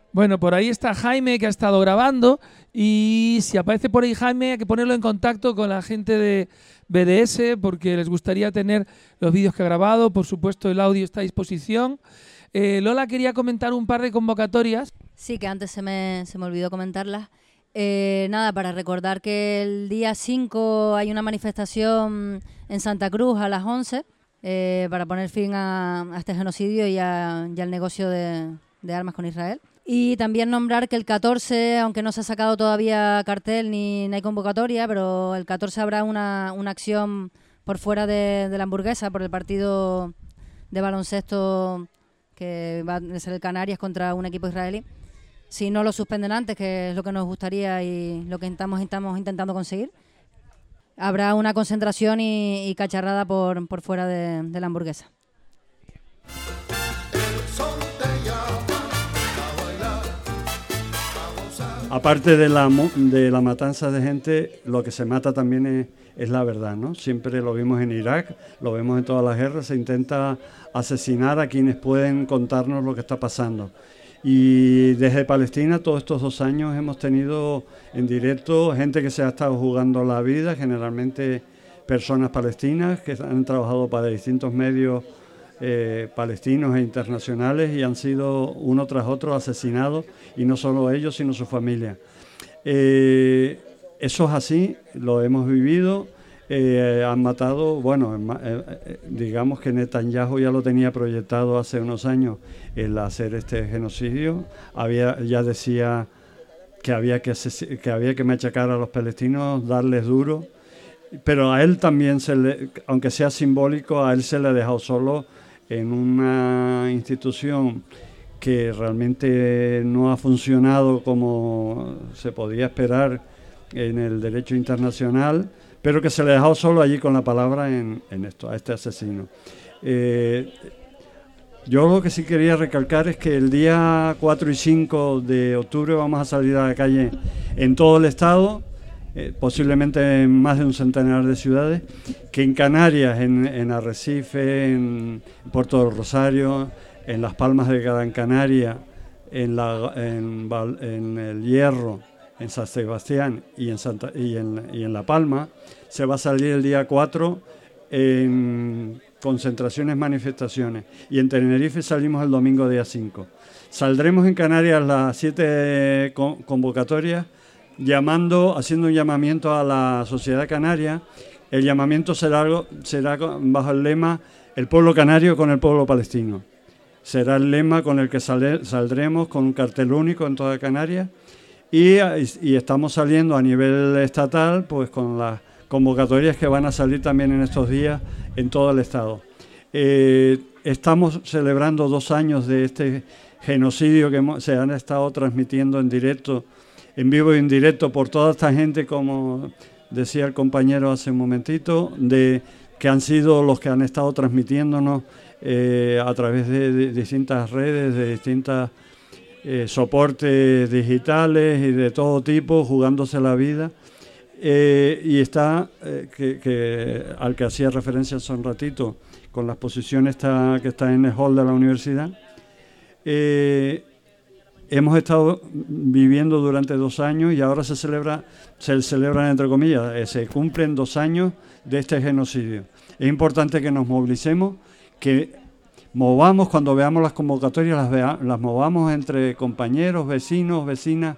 Bueno, por ahí está Jaime, que ha estado grabando, y si aparece por ahí Jaime hay que ponerlo en contacto con la gente de BDS porque les gustaría tener los vídeos que ha grabado. Por supuesto, el audio está a disposición. Lola quería comentar un par de convocatorias. Sí, que antes se me olvidó comentarlas. Nada, para recordar que el día 5 hay una manifestación en Santa Cruz a las 11 para poner fin a este genocidio y al negocio de armas con Israel. Y también nombrar que el 14, aunque no se ha sacado todavía cartel ni hay convocatoria, pero el 14 habrá una acción por fuera de la Hamburguesa, por el partido de baloncesto que va a ser el Canarias contra un equipo israelí. Si no lo suspenden antes, que es lo que nos gustaría y lo que estamos intentando conseguir, habrá una concentración y cacharrada por fuera de la Hamburguesa. Aparte de la matanza de gente, lo que se mata también es la verdad, ¿no? Siempre lo vimos en Irak, lo vemos en todas las guerras, se intenta asesinar a quienes pueden contarnos lo que está pasando. Y desde Palestina todos estos 2 años hemos tenido en directo gente que se ha estado jugando la vida, generalmente personas palestinas que han trabajado para distintos medios palestinos e internacionales y han sido uno tras otro asesinados, y no solo ellos sino su familia. Eso es así, lo hemos vivido. Han matado, bueno, digamos que Netanyahu ya lo tenía proyectado hace unos años el hacer este genocidio. Ya decía que había que machacar a los palestinos, darles duro, pero a él también aunque sea simbólico, a él se le ha dejado solo en una institución que realmente no ha funcionado como se podía esperar en el derecho internacional, pero que se le ha dejado solo allí con la palabra en esto, a este asesino. Yo lo que sí quería recalcar es que el día 4 y 5 de octubre vamos a salir a la calle en todo el estado, posiblemente en más de un centenar de ciudades, que en Canarias, en Arrecife, en Puerto del Rosario, en Las Palmas de Gran Canaria, en El Hierro, en San Sebastián y en La Palma, se va a salir el día 4 en concentraciones, manifestaciones, y en Tenerife salimos el domingo día 5. Saldremos en Canarias las 7 convocatorias, haciendo un llamamiento a la sociedad canaria. El llamamiento será bajo el lema "El pueblo canario con el pueblo palestino". Será el lema con el que saldremos con un cartel único en toda Canarias, y estamos saliendo a nivel estatal pues con las convocatorias que van a salir también en estos días en todo el estado. Estamos celebrando 2 años de este genocidio que se han estado transmitiendo en directo, en vivo y en directo, por toda esta gente, como decía el compañero hace un momentito, que han sido los que han estado transmitiéndonos a través de distintas redes, de distintos soportes digitales y de todo tipo, jugándose la vida. Y está, al que hacía referencia hace un ratito, con la exposición que está en el hall de la universidad. Hemos estado viviendo durante 2 años y ahora se celebran entre comillas, se cumplen 2 años de este genocidio. Es importante que nos movilicemos, que movamos cuando veamos las convocatorias, las movamos entre compañeros, vecinos, vecinas,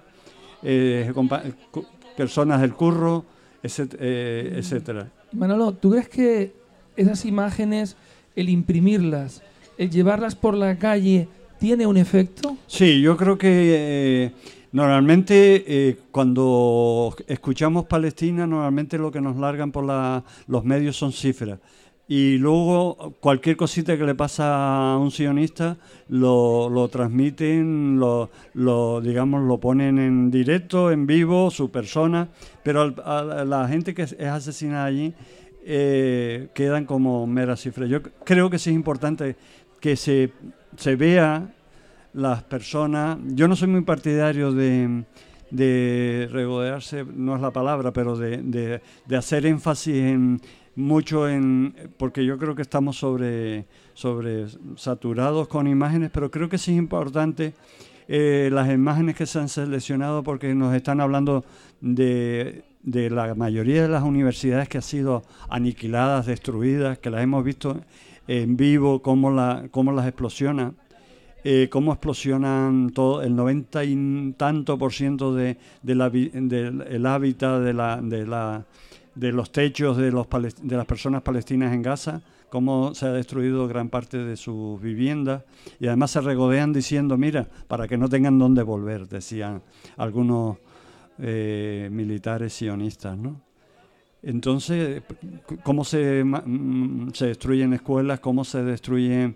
personas del curro, etcétera. Manolo, ¿tú crees que esas imágenes, el imprimirlas, el llevarlas por la calle, tiene un efecto? Sí, yo creo que normalmente cuando escuchamos Palestina, normalmente lo que nos largan por los medios son cifras. Y luego cualquier cosita que le pasa a un sionista lo transmiten, lo ponen en directo, en vivo, su persona, pero a la gente que es asesinada allí quedan como meras cifras. Yo creo que sí es importante que se vea las personas. Yo no soy muy partidario de regodearse, no es la palabra, pero de hacer énfasis porque yo creo que estamos sobre saturados con imágenes, pero creo que sí es importante las imágenes que se han seleccionado porque nos están hablando de la mayoría de las universidades que han sido aniquiladas, destruidas, que las hemos visto en vivo, cómo las explosionan. Cómo explosionan todo el 90 y tanto % del hábitat de los techos de las personas palestinas en Gaza, cómo se ha destruido gran parte de sus viviendas, y además se regodean diciendo, mira, para que no tengan dónde volver, decían algunos militares sionistas, ¿no? Entonces, cómo se destruyen escuelas, cómo se destruyen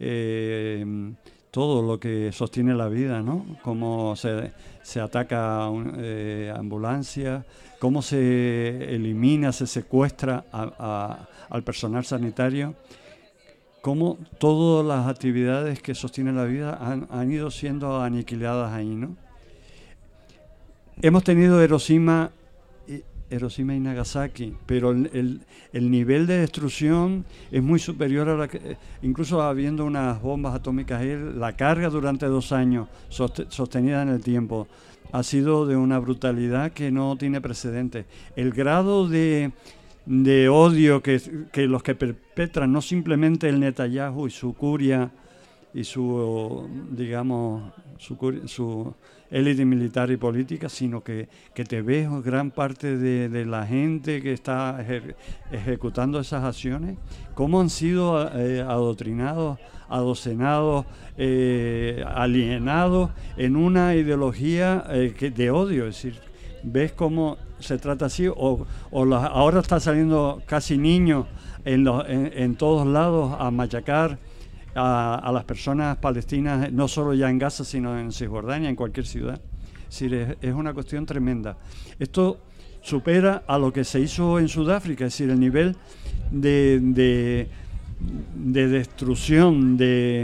todo lo que sostiene la vida, ¿no? Cómo se ataca ambulancias, cómo se elimina, se secuestra al personal sanitario, cómo todas las actividades que sostienen la vida han ido siendo aniquiladas ahí, ¿no? Hemos tenido Hiroshima y Nagasaki, pero el nivel de destrucción es muy superior a incluso habiendo unas bombas atómicas ahí, la carga durante 2 años sostenida en el tiempo ha sido de una brutalidad que no tiene precedentes. El grado de odio que los que perpetran, no simplemente el Netanyahu y su curia y su, digamos, su élite militar y política, sino que te ves gran parte de la gente que está ejecutando esas acciones, cómo han sido adoctrinados, adocenados, alienados en una ideología de odio. Es decir, ves cómo se trata así, ahora está saliendo casi niños en todos lados a machacar a las personas palestinas, no solo ya en Gaza, sino en Cisjordania, en cualquier ciudad. Es decir, es una cuestión tremenda. Esto supera a lo que se hizo en Sudáfrica, es decir, el nivel de destrucción,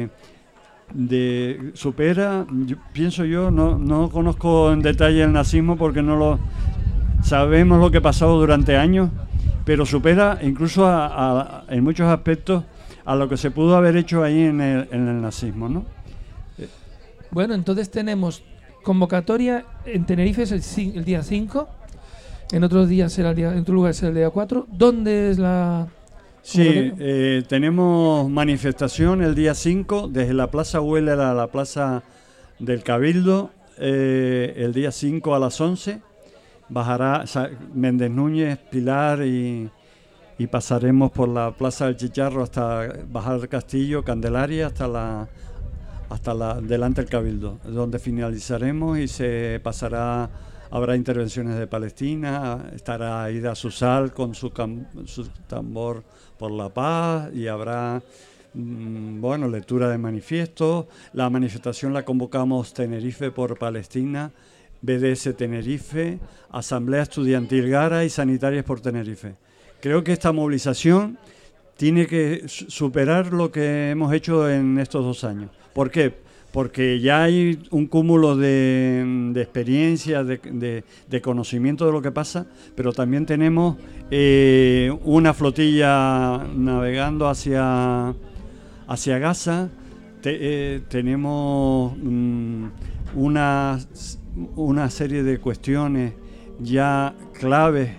supera, pienso yo, no conozco en detalle el nazismo porque sabemos lo que ha pasado durante años, pero supera incluso en muchos aspectos a lo que se pudo haber hecho ahí en el nazismo, ¿no? Bueno, entonces tenemos convocatoria en Tenerife, es el día 5, en otros días será en otro lugar será el día 4. ¿Dónde es la...? Sí, tenemos manifestación el día 5 desde la Plaza Hueler a la Plaza del Cabildo, el día 5 a las 11. Bajará Méndez Núñez, Pilar y pasaremos por la Plaza del Chicharro hasta bajar el Castillo, Candelaria, hasta delante del Cabildo, donde finalizaremos y se pasará, habrá intervenciones de Palestina, estará Aida Susal con su tambor por la paz y habrá lectura de manifiestos. La manifestación la convocamos Tenerife por Palestina, BDS Tenerife, Asamblea Estudiantil Gara y Sanitarias por Tenerife. Creo que esta movilización tiene que superar lo que hemos hecho en estos 2 años. ¿Por qué? Porque ya hay un cúmulo de experiencia, de conocimiento de lo que pasa, pero también tenemos una flotilla navegando hacia Gaza. Tenemos una serie de cuestiones ya claves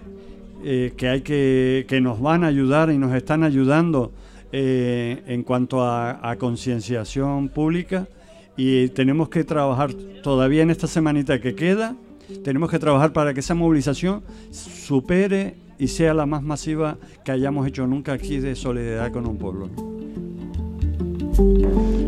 que nos van a ayudar y nos están ayudando en cuanto a concienciación pública, y tenemos que trabajar todavía en esta semanita que queda, tenemos que trabajar para que esa movilización supere y sea la más masiva que hayamos hecho nunca aquí de solidaridad con un pueblo.